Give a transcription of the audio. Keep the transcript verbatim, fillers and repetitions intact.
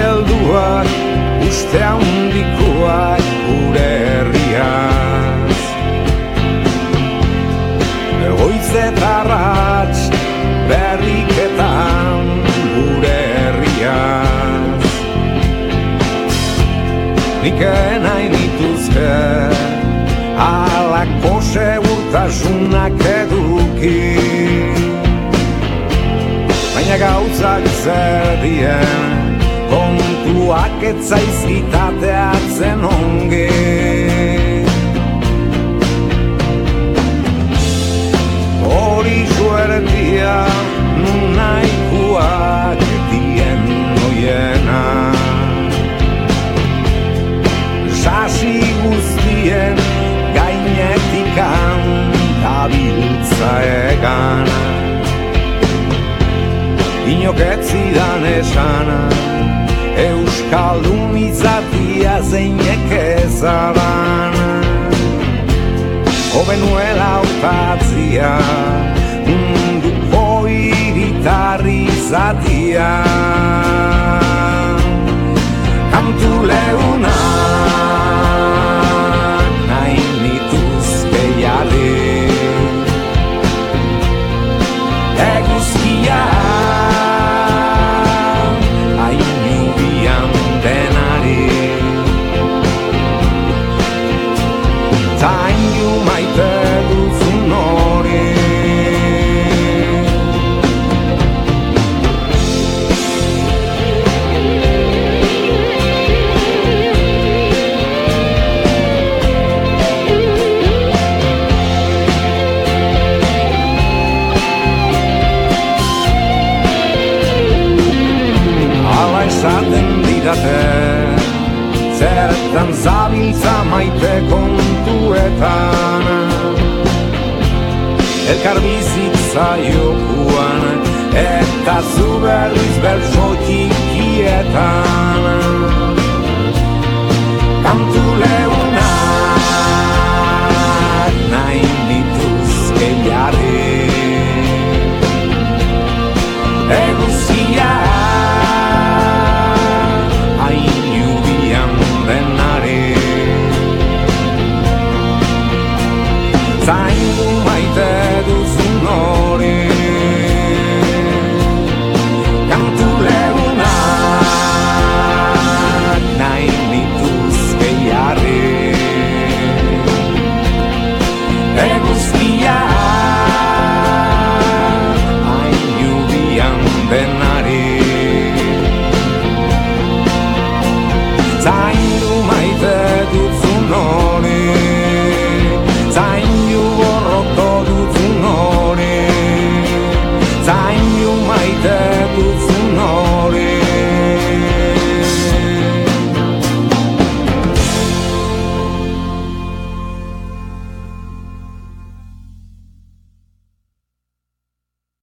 helduak, uste handikoak gure herriaz. Goizetarratz berriketan gure herriaz. Nik nahi nituzke halako segurtasunak eduki, baina gauzak zer dien kontuak ez zaizkitateatzen ongi. Hori suertia nun nahikoak dien noiena, sasi guztien gainetikan dabiltza egan. Inok ez zidan esana, euskaldun izatia zeinek ezadan. Hobe nuela hautatzia, munduko hiritarri izatia. Kantu leunak nahi nituzke jarri, eguzkia ainubian denari. Tainu maite duzun hori, esaten didate, zertan zabiltza maite kontuetan, elkar bizitza jokuan, eta zu berriz bertso txikietan. Kantu leunak nahi nituzke jarri, eguzkia zaindu maite duzun hori. Kantu leunak nahi nituzke jarri, eguzkia ainubian denari. Zaindu